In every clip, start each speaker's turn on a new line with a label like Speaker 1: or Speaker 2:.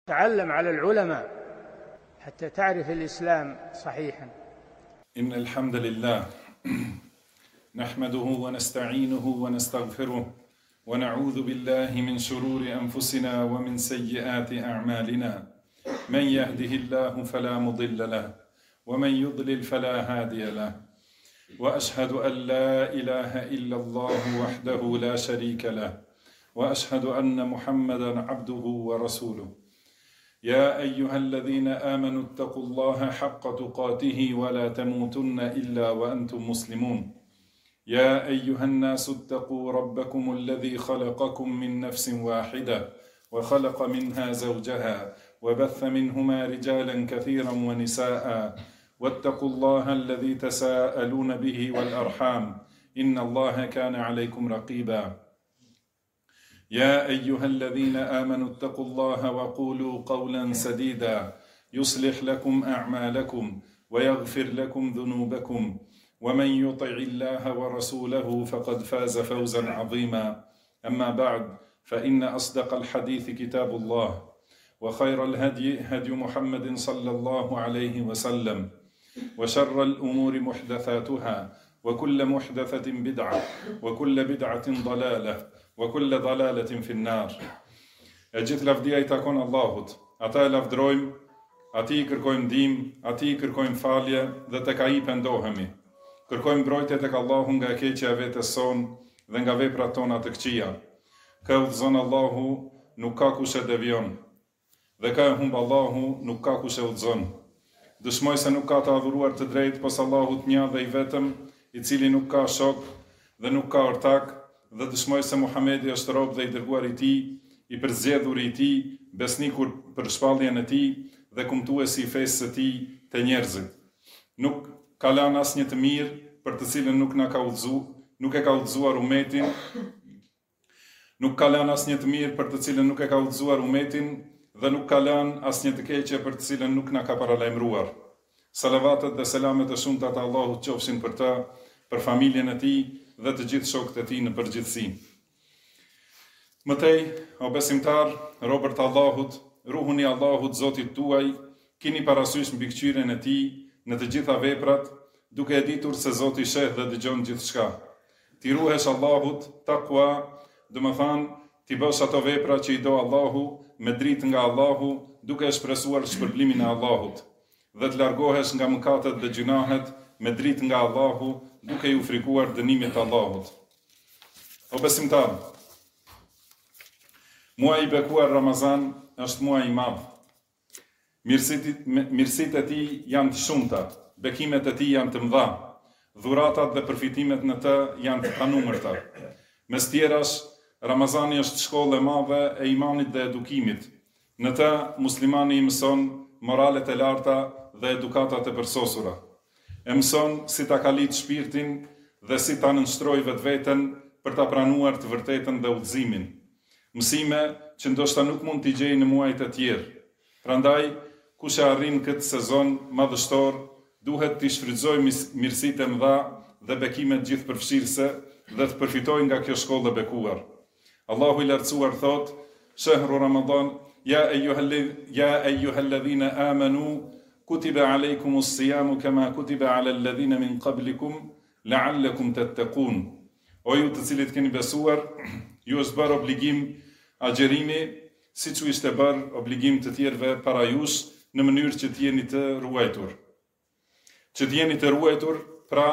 Speaker 1: تعلم على العلماء حتى تعرف الإسلام صحيحا.
Speaker 2: إن الحمد لله نحمده ونستعينه ونستغفره ونعوذ بالله من شرور أنفسنا ومن سيئات أعمالنا. من يهده الله فلا مضل له ومن يضلل فلا هادي له، وأشهد أن لا إله إلا الله وحده لا شريك له، وأشهد أن محمدا عبده ورسوله. يا أيها الذين آمنوا اتقوا الله حق تقاته ولا تموتن إلا وأنتم مسلمون. يا أيها الناس اتقوا ربكم الذي خلقكم من نفس واحدة وخلق منها زوجها وبث منهما رجالا كثيرا ونساء، واتقوا الله الذي تساءلون به والأرحام إن الله كان عليكم رقيبا. يا أيها الذين آمنوا اتقوا الله وقولوا قولا سديدا يصلح لكم أعمالكم ويغفر لكم ذنوبكم، ومن يطع الله ورسوله فقد فاز فوزا عظيما. أما بعد، فإن أصدق الحديث كتاب الله، وخير الهدي هدي محمد صلى الله عليه وسلم، وشر الأمور محدثاتها، وكل محدثة بدعة، وكل بدعة ضلالة، وكل ضلالة في النار. E gjithë lavdia I takon Allahut. Ata e lavdrojmë, Ati I kërkojmë ndihmë, Ati I kërkojmë falje dhe tek Ai pendohemi. Kërkojmë mbrojtje tek Allahu nga e keqja e vetes sonë dhe nga veprat tona të këqija. Kë udhëzon Allahu, nuk ka kush e devion. Dhe ka e humb Allahu, nuk ka kush e udhëzon. Dëshmoj se nuk ka të adhuruar të drejtë pos Allahut një dhe I vetëm, I cili nuk ka shok dhe nuk ka ortak, dhe dëshmoj se Muhamedi është rob dhe I dërguar I Tij, I përzgjedhur I Tij, besnikur për shpalljen e Tij dhe kumtuesi I fesë së Tij te njerëzit. Nuk ka lënë asnjë të mirë për të cilën nuk na ka udhëzuar, nuk e ka udhëzuar umetin. Nuk ka lënë asnjë të mirë për të cilën nuk e ka udhëzuar umetin dhe nuk ka lënë asnjë të keqe për të cilën nuk na ka paralajmëruar. Salavatet dhe selamet e shumta të Allahut qofshin për të, për familjen e Tij dhe të gjithë shokët e Tij në përgjithësi. Mëtej, o besimtar, robër të Allahut, ruhuni Allahut Zotit tuaj, kini parasysh mbikëqyrjen e Tij në të gjitha veprat, duke e ditur se Zoti sheh dhe dëgjon gjithçka. Ti ruhesh Allahut, takwa, do të thonë, ti bësh ato vepra që I do Allahu me dritë nga Allahu, duke shpresuar shpërblimin e Allahut, dhe të largohesh nga mëkatet dhe gjunahet me dritë nga Allahu, duke ju frikuar dënimit të Allahut. O besimtar, muaji I bekuar Ramazan është muaji I madh. Mirësitë e tij janë të shumta, bekimet e tij janë të mëdha, dhuratat dhe përfitimet në të janë të panumërta. Mes tjerash, Ramazani është shkollë e madhe e imanit dhe edukimit. Në të muslimani I mëson moralet e larta dhe edukatat e përsosura. E mëson si ta kalit shpirtin dhe si ta nënshtroj vetveten për ta pranuar të vërtetën dhe udhëzimin. Mësime që ndoshta nuk mund t'i gjej në muajt e tjerë. Prandaj, kush e arrin këtë sezon madhështor, duhet t'i shfrytëzojë mirësitë e mëdha dhe bekimet gjithëpërfshirëse dhe të përfitojë nga kjo shkollë e bekuar. Allahu I lartësuar thot: "Shahru Ramadan, ya ayyuhalladhina amanu kutiba alaykumus siyamu kama kutiba ala alladhina min qablikum la'allakum tattaqun." O ju të cilët keni besuar, ju është bërë obligim agjerimi, siç u ishte bërë obligim të tjerëve para jush, në mënyrë që t'jeni të ruajtur. Që t'jeni të ruajtur, pra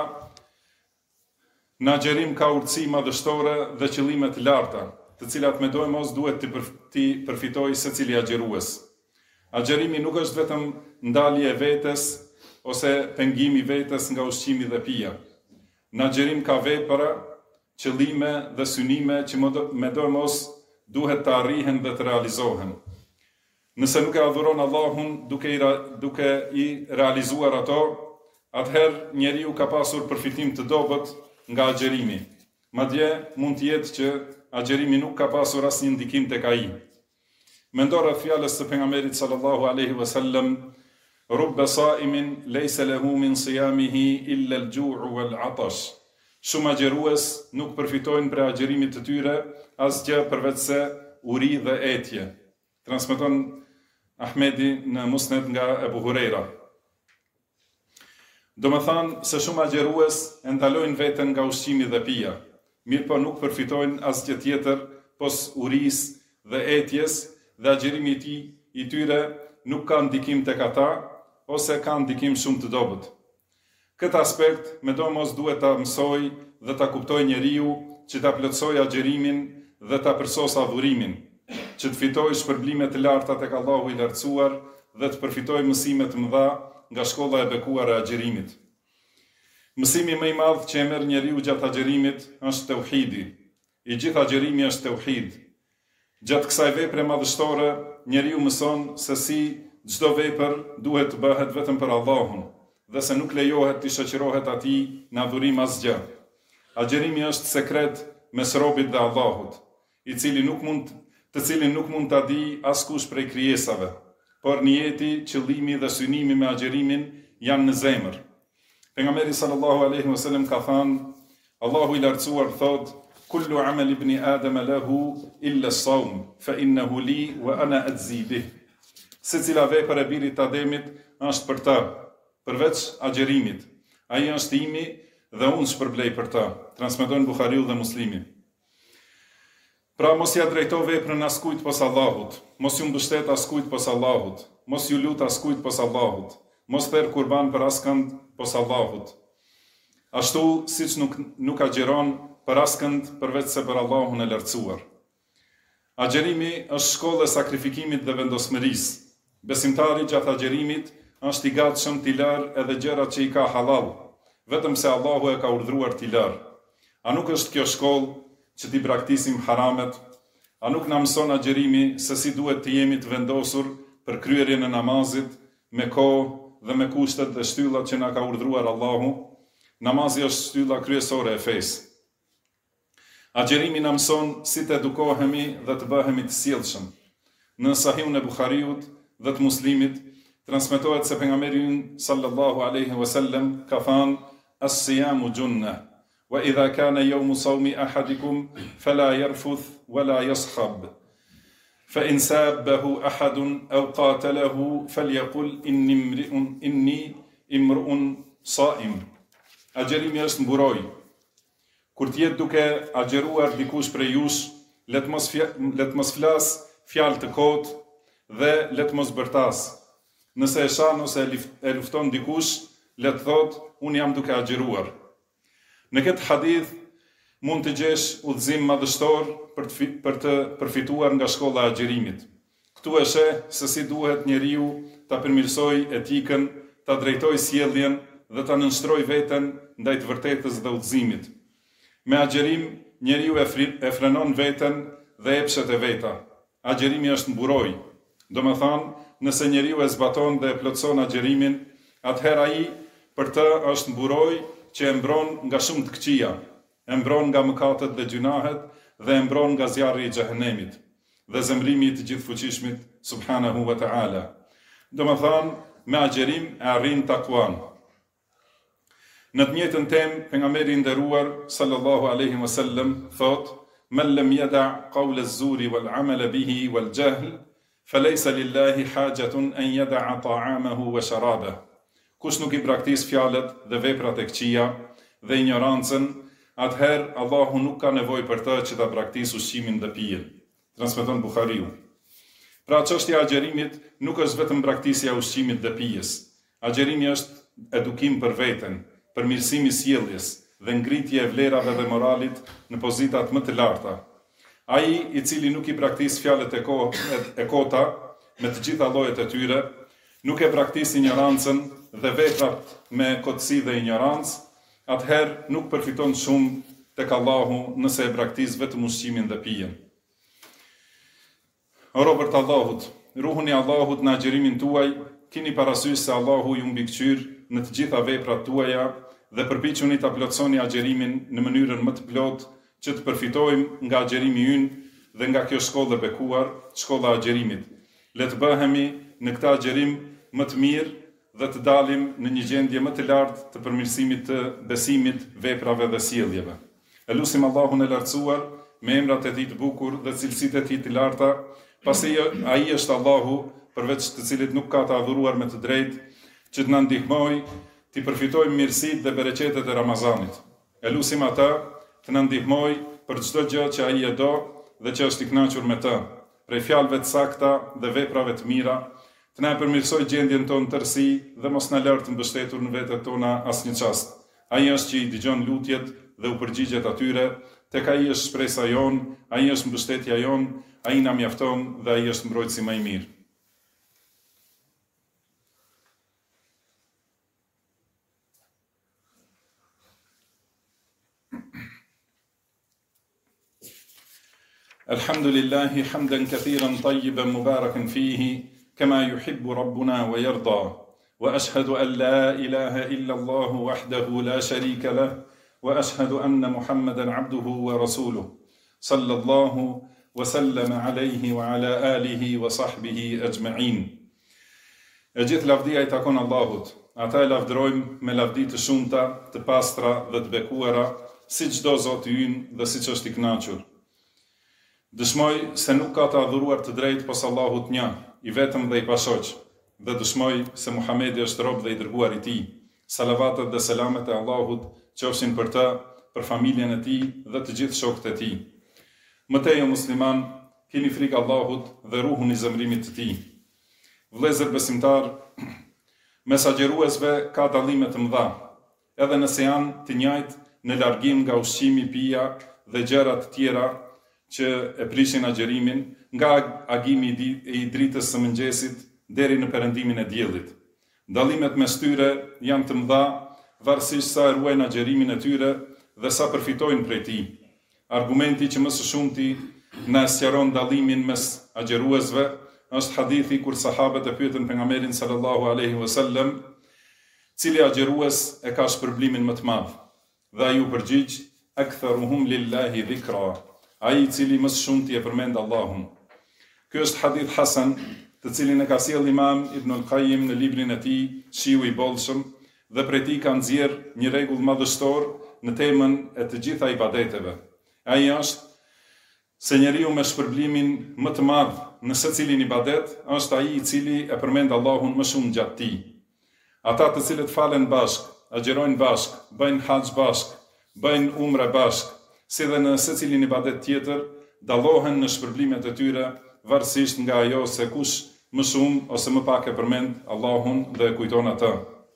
Speaker 2: në agjerim ka urtësi madhështore dhe qëllime të larta, të cilat mendojmë duhet t'i përfitojë secili agjerues. Agjerimi nuk është vetëm ndalje e vetes ose pengimi vetes nga ushqimi dhe pija. Në agjerim ka vepra, qëllime dhe synime që mendojmë duhet të arrihen dhe të realizohen. Nëse nuk e adhuron Allahun duke I realizuar ato, atëherë njeriu ka pasur përfitim të dobët nga agjerimi. Madje mund të jetë që agjerimi nuk ka pasur asnjë ndikim tek ai. Mendo rreth fjalës së pejgamberit sallallahu alaihi wasallam: "Rubba sa'imin laysa lahu min siyamihi illa al-ju'u wal-'atash." Shumë agjerues nuk përfitojnë prej agjerimit të tyre asgjë përveç se uri dhe etje. Transmeton Ahmedi në Musned nga Ebu Hurejra. Do më thanë se shumë agjerues e ndalojnë veten nga ushqimi dhe pija, mirë po nuk përfitojnë asgjë tjetër pos uris dhe etjes dhe agjerimi i tyre nuk ka ndikim tek ata ose ka ndikim shumë të dobët. Këtë aspekt me do mos duhet ta mësoj dhe ta kuptoj njeriu që ta plotësoj agjerimin dhe ta përsos adhurimin, që të fitoj shpërblime të larta tek Allahu i lartësuar dhe të përfitoj mësime të mëdha nga shkolla e bekuar e agjerimit. Mësimi më i madh që e merr njeriu gjatë agjerimit është tauhidi. I gjithë agjerimi është tauhid. Gjatë kësaj vepre madhështore, njeriu mëson se si çdo vepër duhet të bëhet vetëm për Allahun dhe se nuk lejohet të shoqërohet atij në adhurim asgjë. Agjerimi është sekret mes robit dhe Allahut, të cilin nuk mund ta di askush prej krijesave, por niyeti, qëllimi dhe synimi me agjerimin janë në zemër. Pejgamberi sallallahu alaihi wasallam ka thënë, Allahu i lartësuar thotë: "Kullu amal ibn Adam lahu illa as-sawm, fa innahu li wa ana ajzi bih." Secila vepër e birit të Ademit është për ta, përveç agjerimit. Ai është imi dhe unë shpërblej për ta. Transmeton Buhariu dhe Muslimi. Pra mos ja drejto veprën askujt pos Allahut, mos ju mbështet askujt pos Allahut, mos ju lut askujt pos Allahut, mos therr kurban për askënd pos Allahut. Ashtu siç nuk agjeron për askënd përveç se për Allahun e lartësuar. Agjerimi është shkollë e sakrifikimit dhe vendosmërisë. Besimtari gjatë agjerimit është i gatshëm t'i larë edhe gjërat që i ka halal, vetëm se Allahu e ka urdhëruar t'i larë. A nuk është kjo shkollë që t'i braktisim haramet? A nuk na mëson agjerimi se si duhet të jemi të vendosur për kryerjen e namazit, me kohë dhe me kushtet dhe shtyllat që na ka urdhëruar Allahu? Namazi është shtylla kryesore e fesë. Agjerimi na mëson si të edukohemi dhe të bëhemi të sjellshëm. Në Sahihun e Buhariut dhe të Muslimit transmetohet se pejgamberi sallallahu alaihi wasallam ka thënë: "As-siyamu junna, wa idha kana yawmu sawmi ahadikum fala yarfuth wala yaskhab. Fa in sabbahu ahadun aw qatalahu falyaqul inni imru'un sa'im." Agjerimi është mburoj. Kur t'jetë duke agjeruar dikush prej jush, let mos flas fjalë të kotë dhe let mos bërtas. Nëse e shan ose e lufton dikush, let thot, unë jam duke agjeruar. Në këtë hadith mund të gjesh udhëzim madhështor për të përfituar nga shkolla e agjerimit. Këtu e sheh se si duhet njeriu ta përmirësoj etikën, ta drejtoj sjelljen dhe ta nënshtroj veten ndaj të vërtetës dhe udhëzimit. Me agjerim, njeriu e frenon veten dhe epshet e veta. Agjerimi është mburoj. Do me thanë, nëse njeriu e zbaton dhe e plotson agjerimin, atëherë ai për të është mburoj që e mbron nga shumë të këqija, e mbron nga mëkatet dhe gjunahet dhe e mbron nga zjarri i xhehenemit dhe zemrimi i të gjithfuqishmit subhanahu wa ta'ala. Do me thanë, me agjerim e arrin takuan. Në të njëjtën temë, pejgamberi i nderuar sallallahu alaihi wasallam thotë: "Man lam yada' qawla az-zuri wal 'amala bihi wal jahl, falaysa lillahi hajatun an yada'a ta'amahu wa sharabahu." Kush nuk i braktis fjalët dhe veprat e këqija dhe ignorancën, atëherë Allahu nuk ka nevojë për të që ta braktis ushqimin dhe pijen. Transmeton Buhariu. Pra çështja e agjerimit nuk është vetëm braktisja e ushqimit dhe pijes. Agjerimi është edukim për veten, përmirësimi i sjelljes dhe ngritje e vlerave dhe moralit në pozitat më të larta. Ai i cili nuk i braktis fjalët e kota me të gjitha llojet e tyre, nuk e braktis ignorancën dhe veprat me kotësi dhe ignorancë, atëherë nuk përfiton shumë tek Allahu nëse e braktis vetëm ushqimin dhe pijen. O robërt të Allahut, ruhuni Allahut në agjerimin tuaj, keni parasysh se Allahu ju mbikëqyr në të gjitha veprat tuaja dhe përpiquni ta plotësoni agjerimin në mënyrën më të plotë që të përfitojmë nga agjerimi ynë dhe nga kjo shkollë e bekuar, shkolla e agjerimit. Le të bëhemi në këtë agjerim më të mirë dhe të dalim në një gjendje më të lartë të përmirësimit të besimit, veprave dhe sjelljeve. Elusim Allahun e lartësuar me emrat e tij të bukur dhe cilësitë e tij të larta, pasi ai është Allahu përveç të cilit nuk ka të adhuruar me të drejtë, që të na ndihmoj të përfitojmë mirësitë dhe bereqetet e Ramazanit. E lutim atë të na ndihmoj për çdo gjë që ai e do dhe që është i kënaqur me të, prej fjalëve të sakta dhe veprave të mira, të na përmirësoj gjendjen tonë tërësi dhe mos na lërë të mbështetur në vetët tona asnjë çast. Ai është që i dëgjon lutjet dhe u përgjigjet atyre, tek ai është shpresa jon, ai është mbështetja jon, ai na mjafton dhe ai është mbrojtësi më i mirë. Alhamdulillahi hamdan kathiran tayyiban mubarakan fihi kama yuhibbu rabbuna wa yarda. وأشهد أن لا إله إلا الله وحده لا شريك له وأشهد أن محمدا عبده ورسوله صلى الله وسلم عليه وعلى آله وصحبه أجمعين. E gjithë lavdia i takon Allahut. Ata e lavdërojmë me lavdi të shumta, të pastra dhe të bekuara, si çdo Zoti ynë dhe siç është i kënaqur. Dëshmoj se nuk ka të adhuruar të drejtë pos Allahut një, i vetëm dhe i pashoq, dhe dëshmoj se Muhamedi është rob dhe i dërguar i tij. Salavatet dhe selamet e Allahut qofshin për të, për familjen e tij dhe të gjithë shokët e tij. Mëtej o musliman, keni frikë Allahut dhe ruhun i zemrimit të tij. Vëllezër besimtar, mes agjeruesve ka dallime të mëdha, edhe nëse janë të njëjtë në largim nga ushqimi, pija dhe gjëra të tjera që e prishin agjerimin, nga agimi i dritës së mëngjesit deri në perëndimin e diellit. Dallimet mes tyre janë të mëdha, varësisht sa e ruajnë agjerimin e tyre dhe sa përfitojnë prej tij. Argumenti që më së shumti na sqaron dallimin mes agjeruesve është hadithi kur sahabët e pyetën pejgamberin sallallahu alaihi wasallam, cili agjerues e ka shpërblimin më të madh? Dhe ai u përgjigj: aktharuhum lillahi dhikra, ai i cili më së shumti e përmend Allahun. Ky është hadith hasan, të cilin e ka sjellë Imam Ibn al-Qayyim në librin e tij Shiu i Bollshëm, dhe prej tij ka nxjerr një rregull madhështor në temën e të gjitha ibadeteve. Ai është se njeriu me shpërblimin më të madh në secilin ibadet është ai i cili e përmend Allahun më shumë gjatë tij. Ata të cilët falen bashk, agjerojnë bashk, bëjnë haxh bashk, bëjnë umre bashk, si dhe në secilin ibadet tjetër, dallohen në shpërblimet e tyre varësisht nga ajo se kush më shumë ose më pak e përmend Allahun dhe e kujton atë.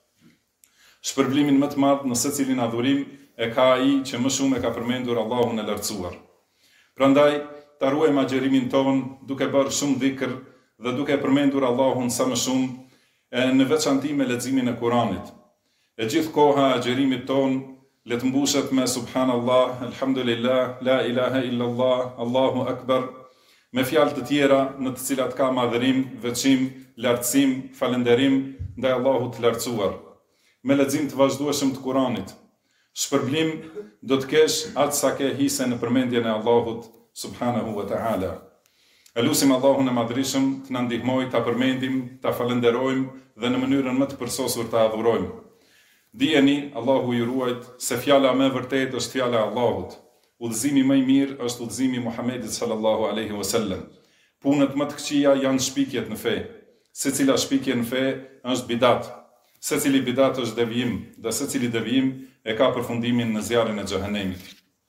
Speaker 2: Shpërblimin më të madh në secilin adhurim e ka ai që më shumë e ka përmendur Allahun e lartësuar. Prandaj, ta ruajmë agjerimin ton duke bërë shumë dhikr dhe duke përmendur Allahun sa më shumë, në veçanti me leximin e Kuranit. E gjithë koha e agjerimit ton le të mbushet me subhanallah, alhamdulillah, la ilaha illallah, Allahu akbar, me fjalë të tjera në të cilat ka madhërim, veçim, lartësim, falënderim ndaj Allahut të lartësuar. Me lexim të vazhdueshëm të Kuranit. Shpërblim do të kesh atë sa ke hise në përmendjen e Allahut subhanahu wa ta'ala. Elusim Allahun e madhrishëm të na ndihmojë ta përmendim, ta falënderojmë dhe në mënyrën më të përsosur ta adhurojmë. Dijeni, Allahu ju ruajt, se fjala më e vërtetë është fjala e Allahut. Udhëzimi më i mirë është udhëzimi i Muhamedit sallallahu alaihi wasallam. Punët më të këqija janë shpikjet në fe. Secila shpikje në fe është bidat. Secili bidat është devijim, dhe secili devijim e ka përfundimin në zjarrin e xhehenemit.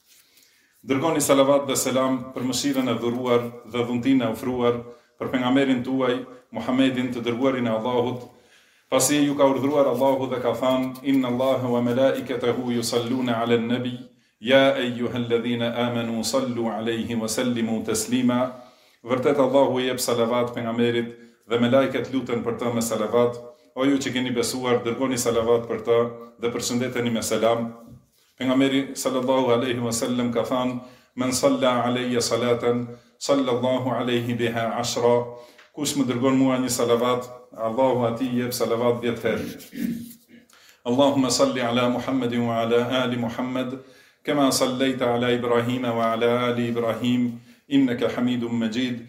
Speaker 2: Dërgoni salavat dhe selam për mëshirën e dhuruar dhe dhuntinë e ofruar për pejgamberin tuaj Muhamedin, të dërguarin e Allahut, pasi ju ka urdhëruar Allahu dhe ka thënë: inna Allaha wa malaikatahu yusalluna 'alan nabi ya ayyuhalladhina amanu sallu 'alayhi wa sallimu taslima. Vërtet Allahu i jep salavat pejgamberit dhe me lajket luten për të me salavat. O ju që keni besuar, dërgoni salavat për të dhe përshëndeteni me selam. Pejgamberi sallallahu alaihi wasallam ka thënë: men salla alayya salatan sallallahu alaihi biha 10. Kush më dërgon mua një salavat, Allahu atij jep salavat 10 herë. Allahumma salli ala Muhammadin wa ala ali Muhammad kama sallaita ala Ibrahim wa ala ali Ibrahim innaka Hamidum Majid.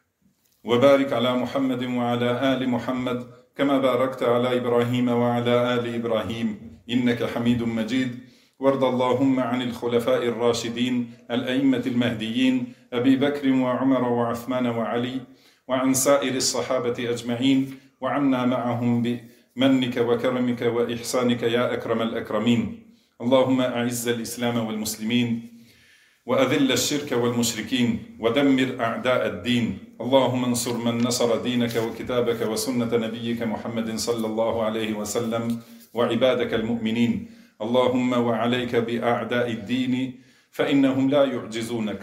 Speaker 2: Wa barik ala Muhammadin wa ala ali Muhammad كما باركت على إبراهيم وعلى آل إبراهيم إنك حميد مجيد. وارض اللهم عن الخلفاء الراشدين الأئمة المهديين أبي بكر وعمر وعثمان وعلي وعن سائر الصحابة أجمعين، وعنا معهم بمنك وكرمك وإحسانك يا أكرم الأكرمين. اللهم أعز الإسلام والمسلمين، وأذل الشرك والمشركين، ودمر أعداء الدين. اللهم انصر من نصر دينك وكتابك وسنة نبيك محمد صلى الله عليه وسلم وعبادك المؤمنين. اللهم وعليك بأعداء الدين فإنهم لا يعجزونك.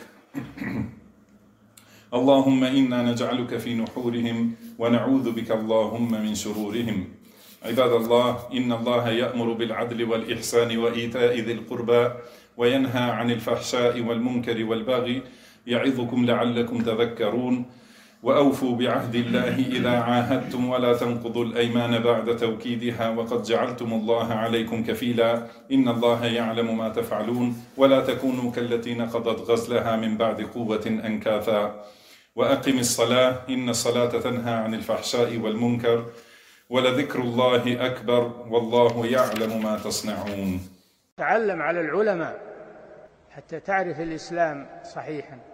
Speaker 2: اللهم إنا نجعلك في نحورهم ونعوذ بك اللهم من شرورهم. عباد الله، إن الله يأمر بالعدل والإحسان وإيتاء ذي القربى وينهى عن الفحشاء والمنكر والبغي يعظكم لعلكم تذكرون. وأوفوا بعهد الله إذا عاهدتم ولا تنقضوا الأيمان بعد توكيدها وقد جعلتم الله عليكم كفيلا. إن الله يعلم ما تفعلون. ولا تكونوا كالتي نقضت غزلها من بعد قوة أنكاثا. وأقم الصلاة إن الصلاة تنهى عن الفحشاء والمنكر ولذكر الله أكبر والله يعلم ما تصنعون.
Speaker 1: تعلم على العلماء حتى تعرف الإسلام صحيحا.